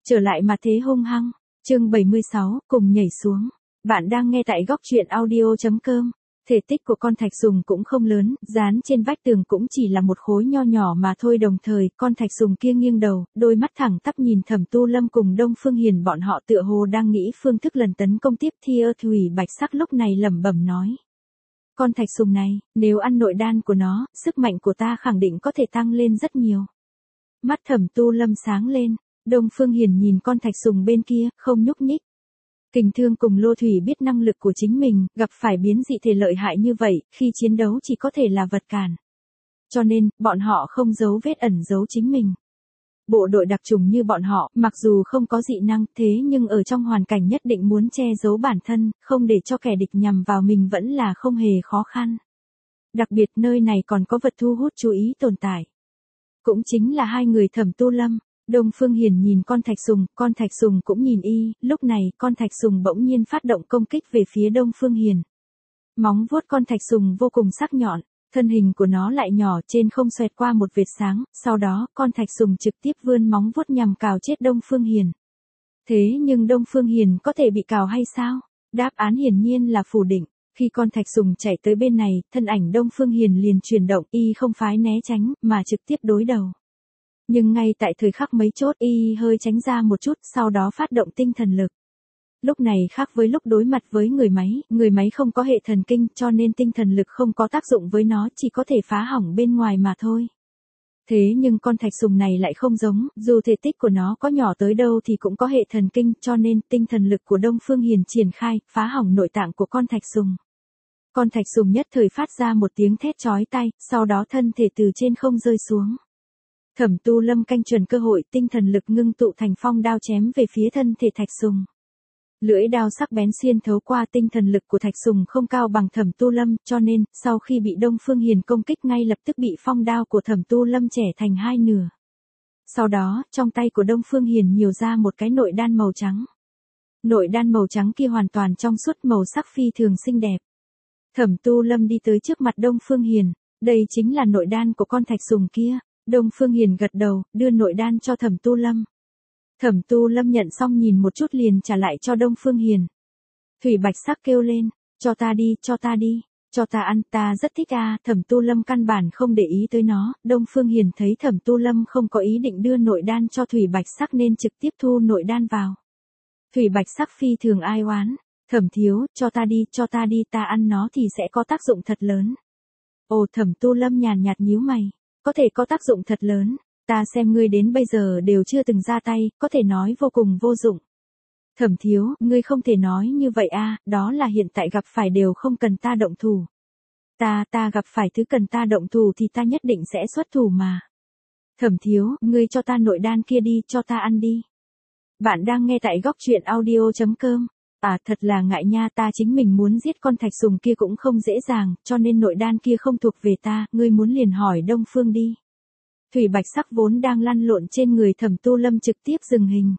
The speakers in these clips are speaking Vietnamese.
Trở lại mà thế hung hăng. Chương 76, cùng nhảy xuống. Bạn đang nghe tại góc truyện audio.com. Thể tích của con thạch sùng cũng không lớn, dán trên vách tường cũng chỉ là một khối nho nhỏ mà thôi. Đồng thời, con thạch sùng kia nghiêng đầu, đôi mắt thẳng tắp nhìn Thẩm Tu Lâm cùng Đông Phương Hiền, bọn họ tựa hồ đang nghĩ phương thức lần tấn công tiếp theo. Thủy Bạch Sắc lúc này lẩm bẩm nói: con thạch sùng này, nếu ăn nội đan của nó, sức mạnh của ta khẳng định có thể tăng lên rất nhiều. Mắt Thẩm Tu Lâm sáng lên. Đông Phương Hiền nhìn con thạch sùng bên kia, không nhúc nhích. Kình Thương cùng Lô Thủy biết năng lực của chính mình, gặp phải biến dị thể lợi hại như vậy, khi chiến đấu chỉ có thể là vật cản. Cho nên, bọn họ không giấu vết ẩn giấu chính mình. Bộ đội đặc chủng như bọn họ, mặc dù không có dị năng, thế nhưng ở trong hoàn cảnh nhất định muốn che giấu bản thân, không để cho kẻ địch nhằm vào mình vẫn là không hề khó khăn. Đặc biệt nơi này còn có vật thu hút chú ý tồn tại. Cũng chính là hai người Thẩm Tu Lâm. Đông Phương Hiền nhìn con thạch sùng cũng nhìn y, lúc này con thạch sùng bỗng nhiên phát động công kích về phía Đông Phương Hiền. Móng vuốt con thạch sùng vô cùng sắc nhọn, thân hình của nó lại nhỏ, trên không xoẹt qua một vệt sáng, sau đó con thạch sùng trực tiếp vươn móng vuốt nhằm cào chết Đông Phương Hiền. Thế nhưng Đông Phương Hiền có thể bị cào hay sao? Đáp án hiển nhiên là phủ định. Khi con thạch sùng chạy tới bên này, thân ảnh Đông Phương Hiền liền chuyển động, y không phái né tránh, mà trực tiếp đối đầu. Nhưng ngay tại thời khắc mấy chốt, y hơi tránh ra một chút, sau đó phát động tinh thần lực. Lúc này khác với lúc đối mặt với người máy không có hệ thần kinh, cho nên tinh thần lực không có tác dụng với nó, chỉ có thể phá hỏng bên ngoài mà thôi. Thế nhưng con thạch sùng này lại không giống, dù thể tích của nó có nhỏ tới đâu thì cũng có hệ thần kinh, cho nên tinh thần lực của Đông Phương Hiền triển khai, phá hỏng nội tạng của con thạch sùng. Con thạch sùng nhất thời phát ra một tiếng thét chói tai, sau đó thân thể từ trên không rơi xuống. Thẩm Tu Lâm canh chuẩn cơ hội, tinh thần lực ngưng tụ thành phong đao chém về phía thân thể thạch sùng. Lưỡi đao sắc bén xuyên thấu qua, tinh thần lực của thạch sùng không cao bằng Thẩm Tu Lâm, cho nên, sau khi bị Đông Phương Hiền công kích ngay lập tức bị phong đao của Thẩm Tu Lâm chẻ thành hai nửa. Sau đó, trong tay của Đông Phương Hiền nhiều ra một cái nội đan màu trắng. Nội đan màu trắng kia hoàn toàn trong suốt, màu sắc phi thường xinh đẹp. Thẩm Tu Lâm đi tới trước mặt Đông Phương Hiền, đây chính là nội đan của con thạch sùng kia. Đông Phương Hiền gật đầu, đưa nội đan cho Thẩm Tu Lâm. Thẩm Tu Lâm nhận xong nhìn một chút liền trả lại cho Đông Phương Hiền. Thủy Bạch Sắc kêu lên: cho ta đi, cho ta đi, cho ta ăn, ta rất thích à. Thẩm Tu Lâm căn bản không để ý tới nó. Đông Phương Hiền thấy Thẩm Tu Lâm không có ý định đưa nội đan cho Thủy Bạch Sắc nên trực tiếp thu nội đan vào. Thủy Bạch Sắc phi thường ai oán: Thẩm thiếu, cho ta đi, ta ăn nó thì sẽ có tác dụng thật lớn. Ồ, Thẩm Tu Lâm nhàn nhạt nhíu mày: có thể có tác dụng thật lớn, ta xem ngươi đến bây giờ đều chưa từng ra tay, có thể nói vô cùng vô dụng. Thẩm thiếu, ngươi không thể nói như vậy a, đó là hiện tại gặp phải đều không cần ta động thủ. Ta gặp phải thứ cần ta động thủ thì ta nhất định sẽ xuất thủ mà. Thẩm thiếu, ngươi cho ta nội đan kia đi, cho ta ăn đi. Bạn đang nghe tại góc truyện audio.com. À, thật là ngại nha, ta chính mình muốn giết con thạch sùng kia cũng không dễ dàng, cho nên nội đan kia không thuộc về ta, ngươi muốn liền hỏi Đông Phương đi. Thủy Bạch Sắc vốn đang lăn lộn trên người Thẩm Tu Lâm trực tiếp dừng hình.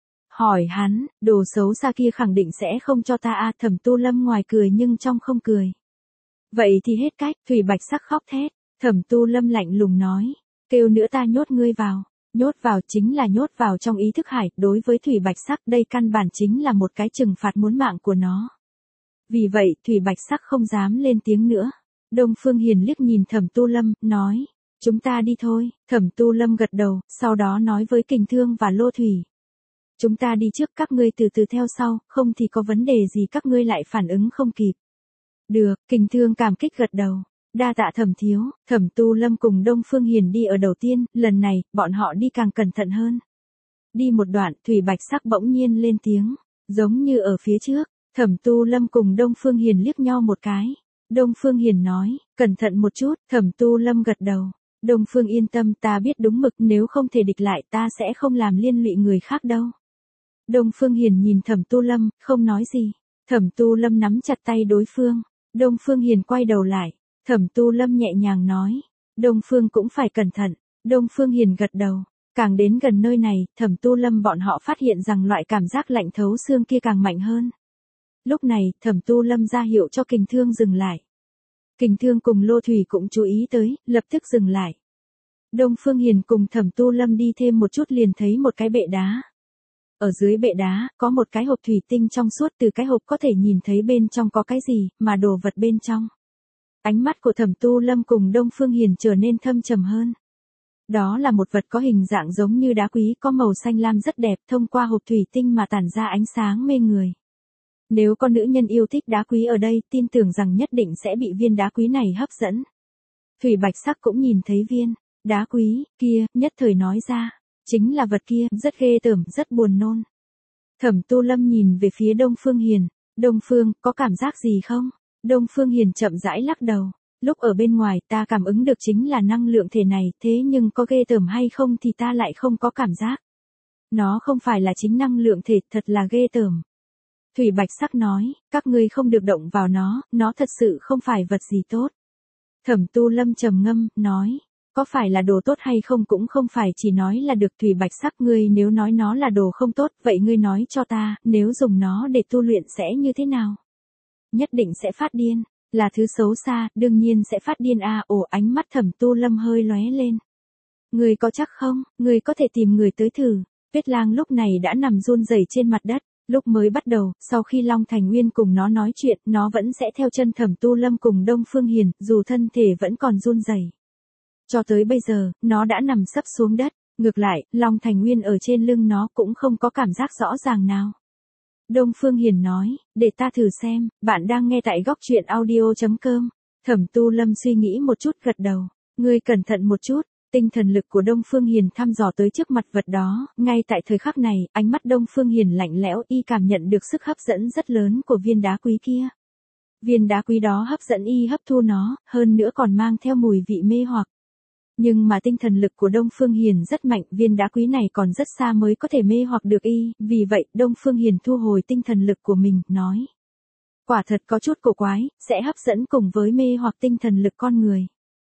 Hỏi hắn, đồ xấu xa kia khẳng định sẽ không cho ta à. Thẩm Tu Lâm ngoài cười nhưng trong không cười. Vậy thì hết cách. Thủy Bạch Sắc khóc thét. Thẩm Tu Lâm lạnh lùng nói: kêu nữa ta nhốt ngươi vào. Nhốt vào chính là nhốt vào trong ý thức hải, đối với Thủy Bạch Sắc đây căn bản chính là một cái trừng phạt muốn mạng của nó. Vì vậy, Thủy Bạch Sắc không dám lên tiếng nữa. Đông Phương Hiền liếc nhìn Thẩm Tu Lâm, nói: chúng ta đi thôi. Thẩm Tu Lâm gật đầu, sau đó nói với Kình Thương và Lô Thủy: chúng ta đi trước, các ngươi từ từ theo sau, không thì có vấn đề gì các ngươi lại phản ứng không kịp. Được, Kình Thương cảm kích gật đầu. Đa tạ Thẩm thiếu. Thẩm Tu Lâm cùng Đông Phương Hiền đi ở đầu tiên, lần này, bọn họ đi càng cẩn thận hơn. Đi một đoạn, Thủy Bạch Sắc bỗng nhiên lên tiếng, giống như ở phía trước. Thẩm Tu Lâm cùng Đông Phương Hiền liếc nhau một cái. Đông Phương Hiền nói: cẩn thận một chút. Thẩm Tu Lâm gật đầu. Đông Phương yên tâm, ta biết đúng mực, nếu không thể địch lại ta sẽ không làm liên lụy người khác đâu. Đông Phương Hiền nhìn Thẩm Tu Lâm, không nói gì. Thẩm Tu Lâm nắm chặt tay đối phương. Đông Phương Hiền quay đầu lại. Thẩm Tu Lâm nhẹ nhàng nói: Đông Phương cũng phải cẩn thận. Đông Phương Hiền gật đầu. Càng đến gần nơi này, Thẩm Tu Lâm bọn họ phát hiện rằng loại cảm giác lạnh thấu xương kia càng mạnh hơn. Lúc này, Thẩm Tu Lâm ra hiệu cho Kình Thương dừng lại. Kình Thương cùng Lô Thủy cũng chú ý tới, lập tức dừng lại. Đông Phương Hiền cùng Thẩm Tu Lâm đi thêm một chút liền thấy một cái bệ đá. Ở dưới bệ đá, có một cái hộp thủy tinh trong suốt, từ cái hộp có thể nhìn thấy bên trong có cái gì, mà đồ vật bên trong. Ánh mắt của Thẩm Tu Lâm cùng Đông Phương Hiền trở nên thâm trầm hơn. Đó là một vật có hình dạng giống như đá quý, có màu xanh lam rất đẹp, thông qua hộp thủy tinh mà tản ra ánh sáng mê người. Nếu có nữ nhân yêu thích đá quý ở đây, tin tưởng rằng nhất định sẽ bị viên đá quý này hấp dẫn. Thủy Bạch Sắc cũng nhìn thấy viên đá quý kia, nhất thời nói ra, chính là vật kia, rất ghê tởm, rất buồn nôn. Thẩm Tu Lâm nhìn về phía Đông Phương Hiền, Đông Phương, có cảm giác gì không? Đông Phương Hiền chậm rãi lắc đầu, lúc ở bên ngoài ta cảm ứng được chính là năng lượng thể này, thế nhưng có ghê tởm hay không thì ta lại không có cảm giác. Nó không phải là chính năng lượng thể, thật là ghê tởm. Thủy Bạch Sắc nói, các ngươi không được động vào nó thật sự không phải vật gì tốt. Thẩm Tu Lâm trầm ngâm, nói, có phải là đồ tốt hay không cũng không phải chỉ nói là được. Thủy Bạch Sắc, ngươi nếu nói nó là đồ không tốt, vậy ngươi nói cho ta, nếu dùng nó để tu luyện sẽ như thế nào? Nhất định sẽ phát điên, là thứ xấu xa, đương nhiên sẽ phát điên a. Ồ, ánh mắt Thẩm Tu Lâm hơi lóe lên. Ngươi có chắc không, ngươi có thể tìm người tới thử. Tuyết Lang lúc này đã nằm run rẩy trên mặt đất. Lúc mới bắt đầu, sau khi Long Thành Nguyên cùng nó nói chuyện, nó vẫn sẽ theo chân Thẩm Tu Lâm cùng Đông Phương Hiền, dù thân thể vẫn còn run rẩy. Cho tới bây giờ, nó đã nằm sấp xuống đất, ngược lại, Long Thành Nguyên ở trên lưng nó cũng không có cảm giác rõ ràng nào. Đông Phương Hiền nói, để ta thử xem, bạn đang nghe tại góc truyện audio.com. Thẩm Tu Lâm suy nghĩ một chút gật đầu, ngươi cẩn thận một chút. Tinh thần lực của Đông Phương Hiền thăm dò tới trước mặt vật đó, ngay tại thời khắc này, ánh mắt Đông Phương Hiền lạnh lẽo, y cảm nhận được sức hấp dẫn rất lớn của viên đá quý kia. Viên đá quý đó hấp dẫn y hấp thu nó, hơn nữa còn mang theo mùi vị mê hoặc. Nhưng mà tinh thần lực của Đông Phương Hiền rất mạnh, viên đá quý này còn rất xa mới có thể mê hoặc được y, vì vậy Đông Phương Hiền thu hồi tinh thần lực của mình, nói. Quả thật có chút cổ quái, sẽ hấp dẫn cùng với mê hoặc tinh thần lực con người.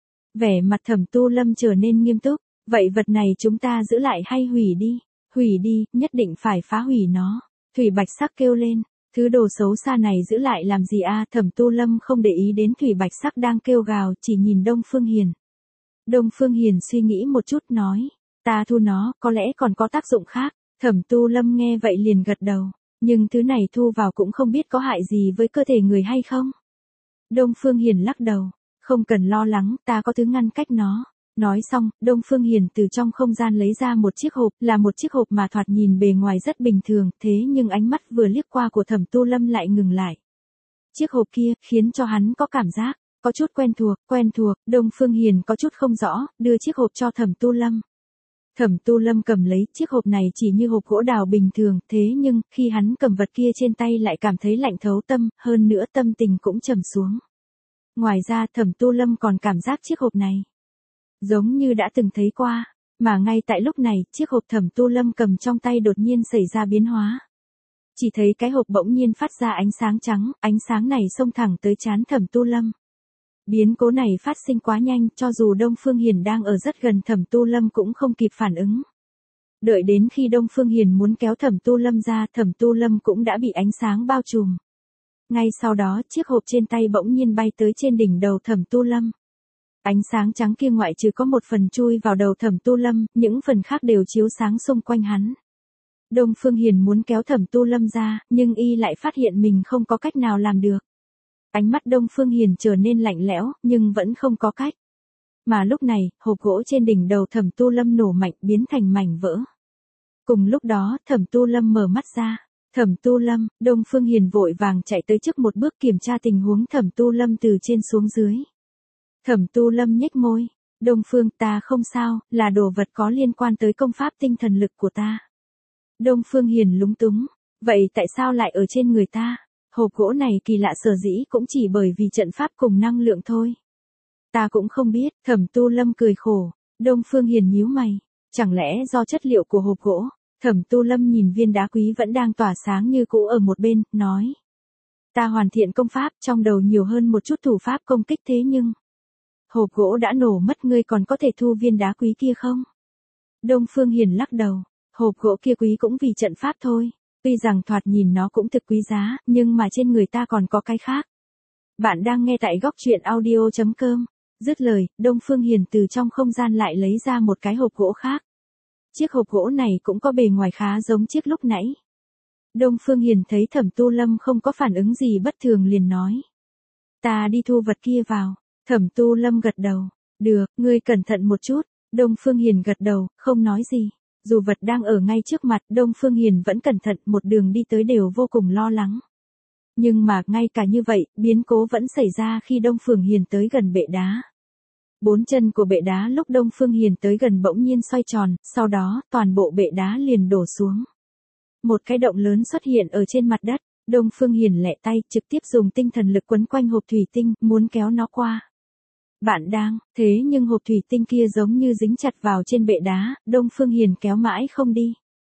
Vẻ mặt Thẩm Tu Lâm trở nên nghiêm túc, vậy vật này chúng ta giữ lại hay hủy đi? Hủy đi, nhất định phải phá hủy nó. Thủy Bạch Sắc kêu lên, thứ đồ xấu xa này giữ lại làm gì a? Thẩm Tu Lâm không để ý đến Thủy Bạch Sắc đang kêu gào, chỉ nhìn Đông Phương Hiền. Đông Phương Hiền suy nghĩ một chút nói, ta thu nó, có lẽ còn có tác dụng khác. Thẩm Tu Lâm nghe vậy liền gật đầu, nhưng thứ này thu vào cũng không biết có hại gì với cơ thể người hay không. Đông Phương Hiền lắc đầu, không cần lo lắng, ta có thứ ngăn cách nó. Nói xong, Đông Phương Hiền từ trong không gian lấy ra một chiếc hộp, là một chiếc hộp mà thoạt nhìn bề ngoài rất bình thường, thế nhưng ánh mắt vừa liếc qua của Thẩm Tu Lâm lại ngừng lại. Chiếc hộp kia, khiến cho hắn có cảm giác có chút quen thuộc. Đông Phương Hiền có chút không rõ, đưa chiếc hộp cho Thẩm Tu Lâm. Thẩm Tu Lâm cầm lấy chiếc hộp này chỉ như hộp gỗ đào bình thường, thế nhưng, khi hắn cầm vật kia trên tay lại cảm thấy lạnh thấu tâm, hơn nữa tâm tình cũng trầm xuống. Ngoài ra Thẩm Tu Lâm còn cảm giác chiếc hộp này giống như đã từng thấy qua, mà ngay tại lúc này, chiếc hộp Thẩm Tu Lâm cầm trong tay đột nhiên xảy ra biến hóa. Chỉ thấy cái hộp bỗng nhiên phát ra ánh sáng trắng, ánh sáng này xông thẳng tới trán Thẩm Tu Lâm. Biến cố này phát sinh quá nhanh, cho dù Đông Phương Hiền đang ở rất gần Thẩm Tu Lâm cũng không kịp phản ứng. Đợi đến khi Đông Phương Hiền muốn kéo Thẩm Tu Lâm ra, Thẩm Tu Lâm cũng đã bị ánh sáng bao trùm. Ngay sau đó, chiếc hộp trên tay bỗng nhiên bay tới trên đỉnh đầu Thẩm Tu Lâm. Ánh sáng trắng kia ngoại trừ có một phần chui vào đầu Thẩm Tu Lâm, những phần khác đều chiếu sáng xung quanh hắn. Đông Phương Hiền muốn kéo Thẩm Tu Lâm ra, nhưng y lại phát hiện mình không có cách nào làm được. Ánh mắt Đông Phương Hiền trở nên lạnh lẽo, nhưng vẫn không có cách. Mà lúc này, hộp gỗ trên đỉnh đầu Thẩm Tu Lâm nổ mạnh, biến thành mảnh vỡ. Cùng lúc đó, Thẩm Tu Lâm mở mắt ra. Thẩm Tu Lâm, Đông Phương Hiền vội vàng chạy tới trước một bước kiểm tra tình huống Thẩm Tu Lâm từ trên xuống dưới. Thẩm Tu Lâm nhếch môi, Đông Phương, ta không sao, là đồ vật có liên quan tới công pháp tinh thần lực của ta. Đông Phương Hiền lúng túng, vậy tại sao lại ở trên người ta? Hộp gỗ này kỳ lạ sở dĩ cũng chỉ bởi vì trận pháp cùng năng lượng thôi. Ta cũng không biết, Thẩm Tu Lâm cười khổ. Đông Phương Hiền nhíu mày, chẳng lẽ do chất liệu của hộp gỗ? Thẩm Tu Lâm nhìn viên đá quý vẫn đang tỏa sáng như cũ ở một bên, nói. Ta hoàn thiện công pháp, trong đầu nhiều hơn một chút thủ pháp công kích, thế nhưng hộp gỗ đã nổ mất, ngươi còn có thể thu viên đá quý kia không? Đông Phương Hiền lắc đầu, hộp gỗ kia quý cũng vì trận pháp thôi. Tuy rằng thoạt nhìn nó cũng thực quý giá, nhưng mà trên người ta còn có cái khác. Bạn đang nghe tại góc truyện audio.com. Dứt lời, Đông Phương Hiền từ trong không gian lại lấy ra một cái hộp gỗ khác. Chiếc hộp gỗ này cũng có bề ngoài khá giống chiếc lúc nãy. Đông Phương Hiền thấy Thẩm Tu Lâm không có phản ứng gì bất thường liền nói. Ta đi thu vật kia vào. Thẩm Tu Lâm gật đầu. Được, ngươi cẩn thận một chút. Đông Phương Hiền gật đầu, không nói gì. Dù vật đang ở ngay trước mặt, Đông Phương Hiền vẫn cẩn thận, một đường đi tới đều vô cùng lo lắng. Nhưng mà, ngay cả như vậy, biến cố vẫn xảy ra khi Đông Phương Hiền tới gần bệ đá. 4 chân của bệ đá lúc Đông Phương Hiền tới gần bỗng nhiên xoay tròn, sau đó, toàn bộ bệ đá liền đổ xuống. Một cái động lớn xuất hiện ở trên mặt đất, Đông Phương Hiền lẹ tay, trực tiếp dùng tinh thần lực quấn quanh hộp thủy tinh, muốn kéo nó qua. Bạn đang, thế nhưng hộp thủy tinh kia giống như dính chặt vào trên bệ đá, Đông Phương Hiền kéo mãi không đi.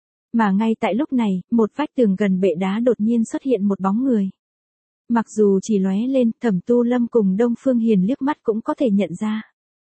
Mà ngay tại lúc này, một vách tường gần bệ đá đột nhiên xuất hiện một bóng người. Mặc dù chỉ lóe lên, Thẩm Tu Lâm cùng Đông Phương Hiền liếc mắt cũng có thể nhận ra.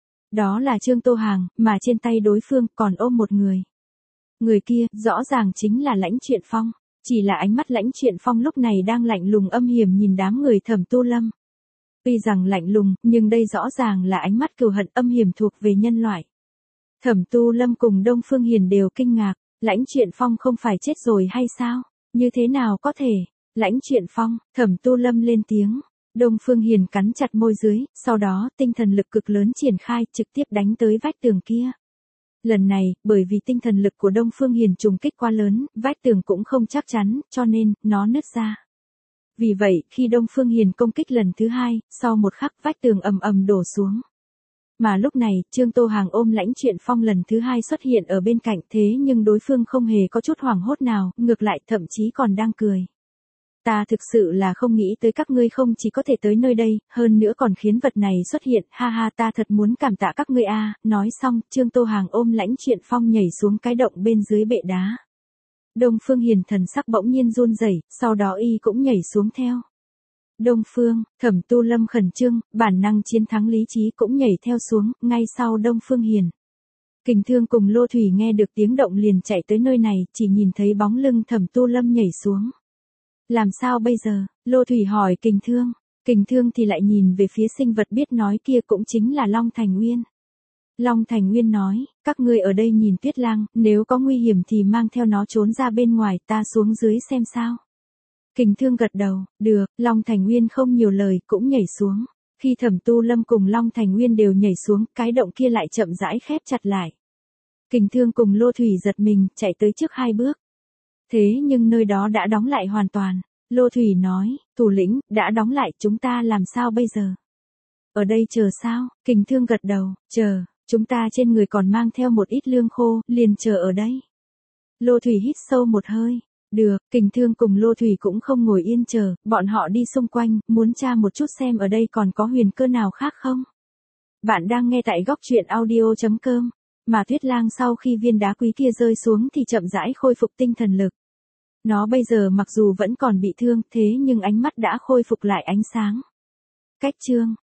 Đó là Trương Tô Hàng, mà trên tay đối phương còn ôm một người. Người kia, rõ ràng chính là Lãnh Truyện Phong. Chỉ là ánh mắt Lãnh Truyện Phong lúc này đang lạnh lùng âm hiểm nhìn đám người Thẩm Tu Lâm. Tuy rằng lạnh lùng, nhưng đây rõ ràng là ánh mắt cừu hận âm hiểm thuộc về nhân loại. Thẩm Tu Lâm cùng Đông Phương Hiền đều kinh ngạc, Lãnh Truyện Phong không phải chết rồi hay sao? Như thế nào có thể? Lãnh Truyện Phong, Thẩm Tu Lâm lên tiếng. Đông Phương Hiền cắn chặt môi dưới, sau đó tinh thần lực cực lớn triển khai trực tiếp đánh tới vách tường kia. Lần này, bởi vì tinh thần lực của Đông Phương Hiền trùng kích quá lớn, vách tường cũng không chắc chắn, cho nên, nó nứt ra. Vì vậy, khi Đông Phương Hiền công kích lần thứ hai, sau một khắc vách tường ầm ầm đổ xuống. Mà lúc này, Trương Tô Hàng ôm Lãnh Truyện Phong lần thứ hai xuất hiện ở bên cạnh, thế nhưng đối phương không hề có chút hoảng hốt nào, ngược lại thậm chí còn đang cười. Ta thực sự là không nghĩ tới các ngươi không chỉ có thể tới nơi đây, hơn nữa còn khiến vật này xuất hiện, ha ha, ta thật muốn cảm tạ các ngươi a. Nói xong, Trương Tô Hàng ôm Lãnh Truyện Phong nhảy xuống cái động bên dưới bệ đá. Đông Phương Hiền thần sắc bỗng nhiên run rẩy, sau đó y cũng nhảy xuống theo. Đông Phương, Thẩm Tu Lâm khẩn trương, bản năng chiến thắng lý trí cũng nhảy theo xuống, ngay sau Đông Phương Hiền. Kình Thương cùng Lô Thủy nghe được tiếng động liền chạy tới nơi này, chỉ nhìn thấy bóng lưng Thẩm Tu Lâm nhảy xuống. Làm sao bây giờ? Lô Thủy hỏi Kình Thương. Kình Thương thì lại nhìn về phía sinh vật biết nói kia cũng chính là Long Thành Nguyên. Long Thành Nguyên nói, các ngươi ở đây nhìn Tuyết Lang, nếu có nguy hiểm thì mang theo nó trốn ra bên ngoài, ta xuống dưới xem sao. Kình Thương gật đầu, được, Long Thành Nguyên không nhiều lời cũng nhảy xuống. Khi Thẩm Tu Lâm cùng Long Thành Nguyên đều nhảy xuống, cái động kia lại chậm rãi khép chặt lại. Kình Thương cùng Lô Thủy giật mình, chạy tới trước 2 bước. Thế nhưng nơi đó đã đóng lại hoàn toàn. Lô Thủy nói, thủ lĩnh, đã đóng lại, chúng ta làm sao bây giờ? Ở đây chờ sao? Kình Thương gật đầu, chờ, chúng ta trên người còn mang theo một ít lương khô, liền chờ ở đây. Lô Thủy hít sâu một hơi. Được, Kình Thương cùng Lô Thủy cũng không ngồi yên chờ, bọn họ đi xung quanh, muốn tra một chút xem ở đây còn có huyền cơ nào khác không. Bạn đang nghe tại góc truyện audio.com. Mà Tuyết Lang sau khi viên đá quý kia rơi xuống thì chậm rãi khôi phục tinh thần lực. Nó bây giờ mặc dù vẫn còn bị thương, thế nhưng ánh mắt đã khôi phục lại ánh sáng. Cách chương